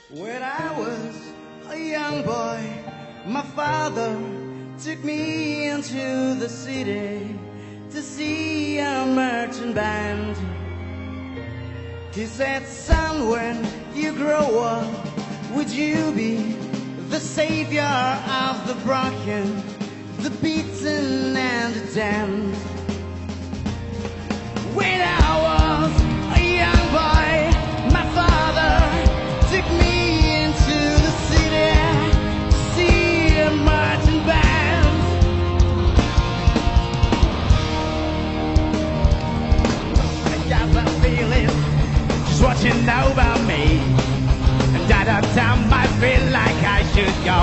When I was a young boy, my father took me into the city to see a marching band. He said, son, when you grow up, would you be the savior of the broken, the beaten and the damned? When I was a young boy, my father took me into the city to see a marching band. I got that feeling just watching over me, and at a time I feel like I should go.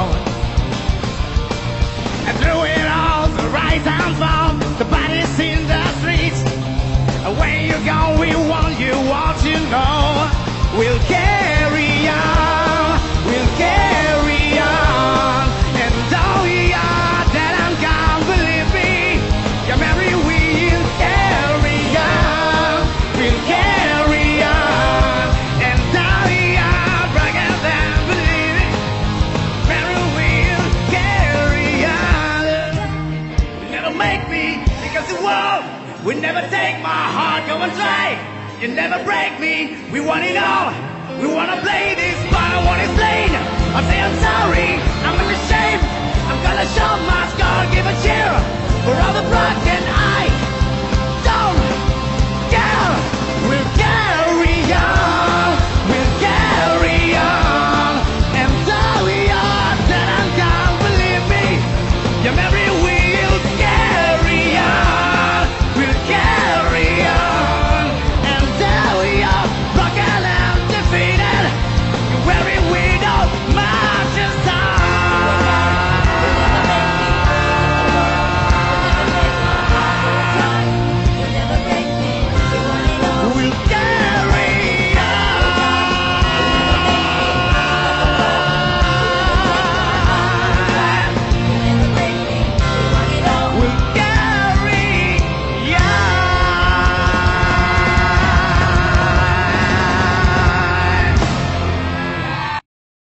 And through it all, the right hands on the bodies in the streets. And when you go, we want you all to know we'll carry on, we'll carry on. And though you are dead and gone, believe me, your memory will carry on, we'll carry on. And though you are broken down, believe me, memory will carry on. You never make me because it won't. We never take my heart, go and try. You never break me, we want it all. We wanna play this, but I won't explain. I'll say I'm sorry, I'm ashamed. I'm gonna show my scar, give a cheer for all the broken